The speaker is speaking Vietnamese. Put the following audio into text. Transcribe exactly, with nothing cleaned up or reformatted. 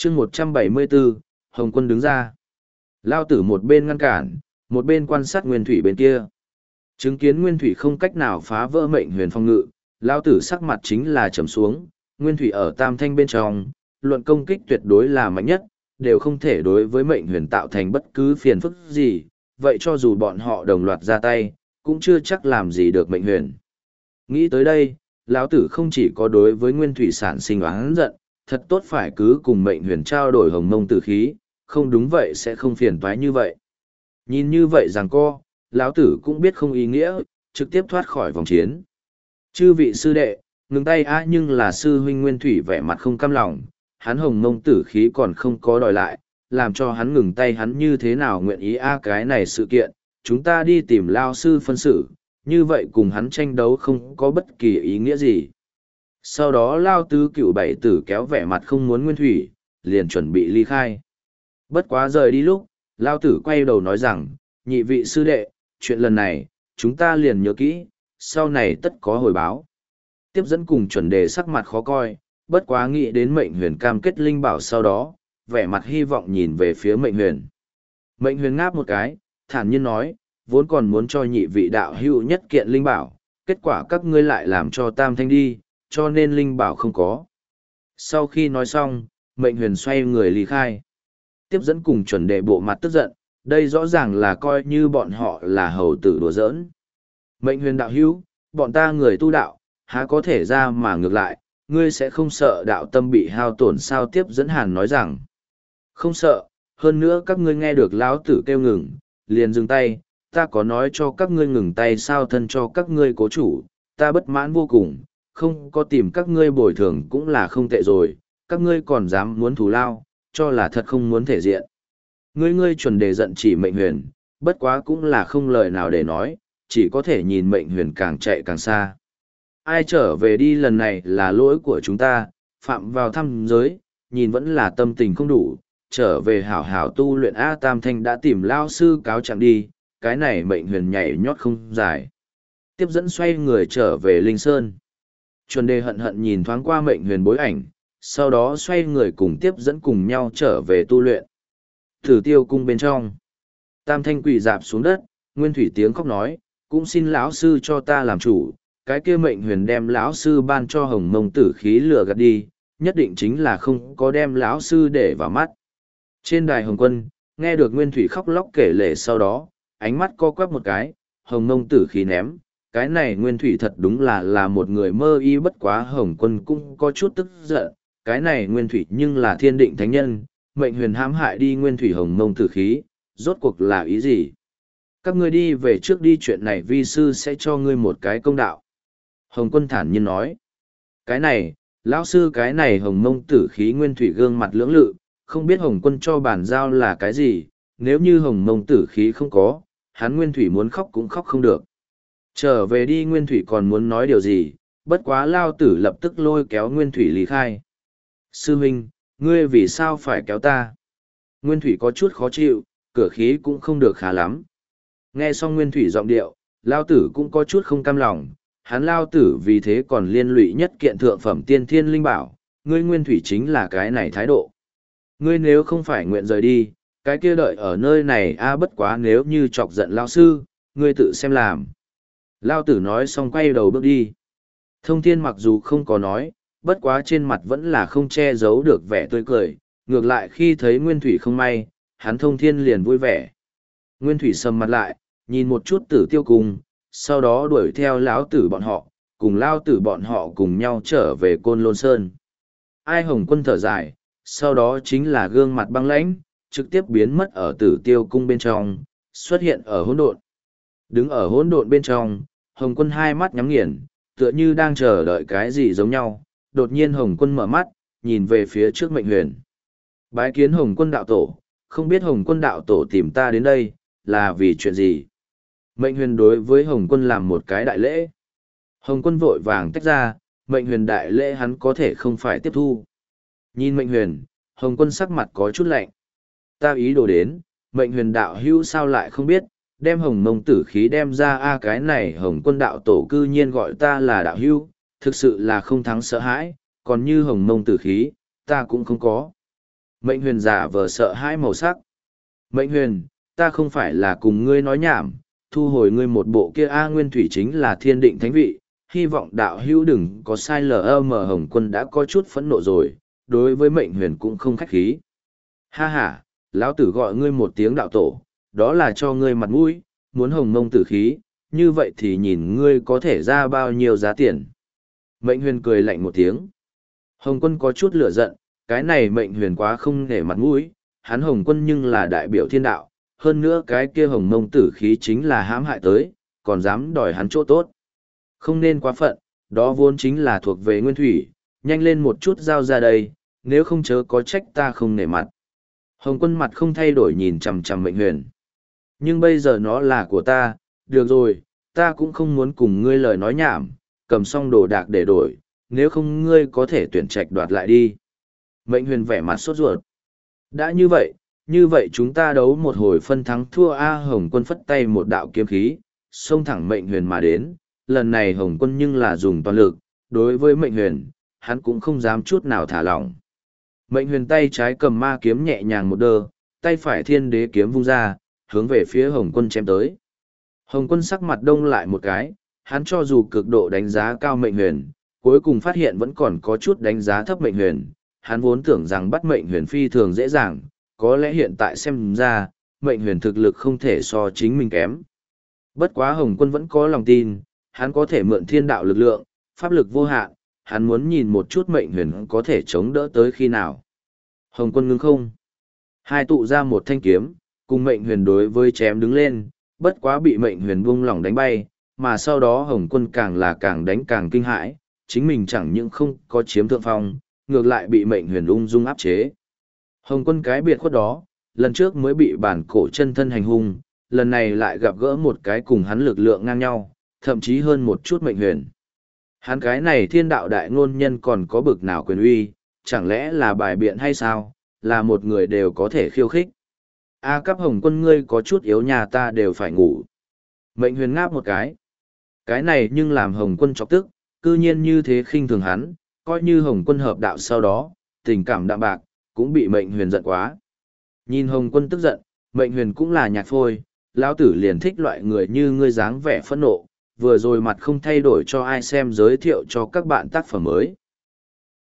chương một trăm bảy mươi bốn, Hồng Quân đứng ra. Lao tử một bên ngăn cản, một bên quan sát nguyên thủy bên kia. Chứng kiến nguyên thủy không cách nào phá vỡ mệnh huyền phong ngự, Lao tử sắc mặt chính là trầm xuống, nguyên thủy ở tam thanh bên trong, luận công kích tuyệt đối là mạnh nhất, đều không thể đối với mệnh huyền tạo thành bất cứ phiền phức gì, vậy cho dù bọn họ đồng loạt ra tay, cũng chưa chắc làm gì được mệnh huyền. Nghĩ tới đây, lão tử không chỉ có đối với nguyên thủy sản sinh oán giận, thật tốt phải cứ cùng mệnh huyền trao đổi hồng mông tử khí, không đúng vậy sẽ không phiền toái như vậy. Nhìn như vậy rằng co, lão tử cũng biết không ý nghĩa, trực tiếp thoát khỏi vòng chiến. Chư vị sư đệ, ngừng tay á, nhưng là sư huynh nguyên thủy vẻ mặt không cam lòng, hắn hồng mông tử khí còn không có đòi lại, làm cho hắn ngừng tay hắn như thế nào nguyện ý a cái này sự kiện, chúng ta đi tìm lao sư phân xử, như vậy cùng hắn tranh đấu không có bất kỳ ý nghĩa gì. Sau đó lao tứ cựu bảy tử kéo vẻ mặt không muốn nguyên thủy, liền chuẩn bị ly khai. Bất quá rời đi lúc, lao tử quay đầu nói rằng, nhị vị sư đệ, chuyện lần này, chúng ta liền nhớ kỹ, sau này tất có hồi báo. Tiếp dẫn cùng chuẩn đề sắc mặt khó coi, bất quá nghĩ đến mệnh huyền cam kết linh bảo sau đó, vẻ mặt hy vọng nhìn về phía mệnh huyền. Mệnh huyền ngáp một cái, thản nhiên nói, vốn còn muốn cho nhị vị đạo hữu nhất kiện linh bảo, kết quả các ngươi lại làm cho tam thanh đi, cho nên linh bảo không có. Sau khi nói xong, mệnh huyền xoay người ly khai. Tiếp dẫn cùng chuẩn đề bộ mặt tức giận, đây rõ ràng là coi như bọn họ là hầu tử đùa giỡn. Mệnh huyền đạo hữu, bọn ta người tu đạo, há có thể ra mà ngược lại, ngươi sẽ không sợ đạo tâm bị hao tổn sao? Tiếp dẫn hàn nói rằng, không sợ, hơn nữa các ngươi nghe được lão tử kêu ngừng, liền dừng tay, ta có nói cho các ngươi ngừng tay sao? Thân cho các ngươi cố chủ, ta bất mãn vô cùng, không có tìm các ngươi bồi thường cũng là không tệ rồi, các ngươi còn dám muốn thù lao, cho là thật không muốn thể diện. Ngươi ngươi chuẩn đề giận chỉ mệnh huyền, bất quá cũng là không lời nào để nói, chỉ có thể nhìn mệnh huyền càng chạy càng xa. Ai trở về đi lần này là lỗi của chúng ta, phạm vào thăm giới, nhìn vẫn là tâm tình không đủ, trở về hảo hảo tu luyện A Tam Thanh đã tìm lao sư cáo chẳng đi, cái này mệnh huyền nhảy nhót không dài. Tiếp dẫn xoay người trở về Linh Sơn. Chuẩn đề hận hận nhìn thoáng qua mệnh huyền bối ảnh, sau đó xoay người cùng tiếp dẫn cùng nhau trở về tu luyện. Thử tiêu cung bên trong. Tam Thanh quỳ dạp xuống đất, nguyên thủy tiếng khóc nói, cũng xin lão sư cho ta làm chủ, cái kia mệnh huyền đem lão sư ban cho hồng mông tử khí lừa gạt đi, nhất định chính là không có đem lão sư để vào mắt. Trên đài Hồng Quân, nghe được nguyên thủy khóc lóc kể lể sau đó, ánh mắt co quắp một cái, hồng mông tử khí ném, cái này nguyên thủy thật đúng là là một người mơ y. Bất quá Hồng Quân cũng có chút tức giận, cái này nguyên thủy nhưng là thiên định thánh nhân, mệnh huyền hãm hại đi nguyên thủy hồng mông tử khí, rốt cuộc là ý gì? Các ngươi đi về trước đi, chuyện này vi sư sẽ cho ngươi một cái công đạo. Hồng Quân thản nhiên nói, cái này, lão sư cái này hồng mông tử khí nguyên thủy gương mặt lưỡng lự, không biết Hồng Quân cho bản giao là cái gì, nếu như hồng mông tử khí không có, hắn nguyên thủy muốn khóc cũng khóc không được. Trở về đi, nguyên thủy còn muốn nói điều gì, bất quá lao tử lập tức lôi kéo nguyên thủy lý khai. Sư huynh, ngươi vì sao phải kéo ta? Nguyên thủy có chút khó chịu, cửa khí cũng không được khá lắm. Nghe xong nguyên thủy giọng điệu, lao tử cũng có chút không cam lòng, hắn lao tử vì thế còn liên lụy nhất kiện thượng phẩm tiên thiên linh bảo, ngươi nguyên thủy chính là cái này thái độ. Ngươi nếu không phải nguyện rời đi, cái kia đợi ở nơi này a bất quá nếu như chọc giận lao sư, ngươi tự xem làm. Lao tử nói xong quay đầu bước đi. Thông thiên mặc dù không có nói, bất quá trên mặt vẫn là không che giấu được vẻ tươi cười, ngược lại khi thấy nguyên thủy không may, hắn thông thiên liền vui vẻ. Nguyên thủy sầm mặt lại, nhìn một chút tử tiêu cung, sau đó đuổi theo lão tử bọn họ, cùng lao tử bọn họ cùng nhau trở về Côn Lôn Sơn. Ai Hồng Quân thở dài, sau đó chính là gương mặt băng lãnh, trực tiếp biến mất ở tử tiêu cung bên trong, xuất hiện ở hỗn độn. Đứng ở hỗn độn bên trong, Hồng Quân hai mắt nhắm nghiền, tựa như đang chờ đợi cái gì giống nhau. Đột nhiên Hồng Quân mở mắt, nhìn về phía trước mệnh huyền. Bái kiến Hồng Quân đạo tổ, không biết Hồng Quân đạo tổ tìm ta đến đây, là vì chuyện gì? Mệnh huyền đối với Hồng Quân làm một cái đại lễ. Hồng Quân vội vàng tách ra, mệnh huyền đại lễ hắn có thể không phải tiếp thu. Nhìn mệnh huyền, Hồng Quân sắc mặt có chút lạnh. Ta ý đồ đến, mệnh huyền đạo hữu sao lại không biết, đem hồng mông tử khí đem ra a cái này Hồng Quân đạo tổ cư nhiên gọi ta là đạo hữu, thực sự là không thắng sợ hãi, còn như hồng mông tử khí, ta cũng không có. Mệnh huyền giả vờ sợ hãi màu sắc. Mệnh huyền, ta không phải là cùng ngươi nói nhảm, thu hồi ngươi một bộ kia A Nguyên Thủy chính là thiên định thánh vị, hy vọng đạo hữu đừng có sai lờ mờ. Hồng Quân đã có chút phẫn nộ rồi, đối với mệnh huyền cũng không khách khí. Ha ha, lão tử gọi ngươi một tiếng đạo tổ, đó là cho ngươi mặt mũi, muốn hồng mông tử khí, như vậy thì nhìn ngươi có thể ra bao nhiêu giá tiền. Mệnh huyền cười lạnh một tiếng. Hồng Quân có chút lửa giận, cái này mệnh huyền quá không nể mặt mũi, hắn Hồng Quân nhưng là đại biểu thiên đạo, hơn nữa cái kia hồng mông tử khí chính là hãm hại tới, còn dám đòi hắn chỗ tốt. Không nên quá phận, đó vốn chính là thuộc về nguyên thủy, nhanh lên một chút giao ra đây, nếu không chớ có trách ta không nể mặt. Hồng Quân mặt không thay đổi nhìn chằm chằm mệnh huyền. Nhưng bây giờ nó là của ta, được rồi, ta cũng không muốn cùng ngươi lời nói nhảm, cầm xong đồ đạc để đổi, nếu không ngươi có thể tuyển trạch đoạt lại đi. Mệnh huyền vẻ mặt sốt ruột. Đã như vậy, như vậy chúng ta đấu một hồi phân thắng thua A. Hồng Quân phất tay một đạo kiếm khí, xông thẳng mệnh huyền mà đến. Lần này Hồng Quân nhưng là dùng toàn lực, đối với mệnh huyền, hắn cũng không dám chút nào thả lỏng. Mệnh huyền tay trái cầm ma kiếm nhẹ nhàng một đơ, tay phải thiên đế kiếm vung ra, hướng về phía Hồng Quân chém tới. Hồng Quân sắc mặt đông lại một cái, hắn cho dù cực độ đánh giá cao mệnh huyền, cuối cùng phát hiện vẫn còn có chút đánh giá thấp mệnh huyền. Hắn vốn tưởng rằng bắt mệnh huyền phi thường dễ dàng, có lẽ hiện tại xem ra, mệnh huyền thực lực không thể so chính mình kém. Bất quá Hồng Quân vẫn có lòng tin, hắn có thể mượn thiên đạo lực lượng, pháp lực vô hạn, hắn muốn nhìn một chút mệnh huyền có thể chống đỡ tới khi nào. Hồng Quân ngưng không. Hai tụ ra một thanh kiếm, cùng mệnh huyền đối với chém đứng lên, bất quá bị mệnh huyền buông lỏng đánh bay, mà sau đó Hồng Quân càng là càng đánh càng kinh hãi, chính mình chẳng những không có chiếm thượng phong, ngược lại bị mệnh huyền ung dung áp chế. Hồng Quân cái biệt khuất đó, lần trước mới bị bản cổ chân thân hành hung, lần này lại gặp gỡ một cái cùng hắn lực lượng ngang nhau, thậm chí hơn một chút mệnh huyền. Hắn cái này thiên đạo đại ngôn nhân còn có bực nào quyền uy, chẳng lẽ là bài biện hay sao, là một người đều có thể khiêu khích. A cấp Hồng Quân ngươi có chút yếu nhà ta đều phải ngủ. Mệnh huyền ngáp một cái. Cái này nhưng làm Hồng Quân chọc tức, cư nhiên như thế khinh thường hắn, coi như Hồng Quân hợp đạo sau đó, tình cảm đạm bạc, cũng bị mệnh huyền giận quá. Nhìn Hồng Quân tức giận, mệnh huyền cũng là nhạt phôi, lão tử liền thích loại người như ngươi dáng vẻ phẫn nộ, vừa rồi mặt không thay đổi cho ai xem giới thiệu cho các bạn tác phẩm mới.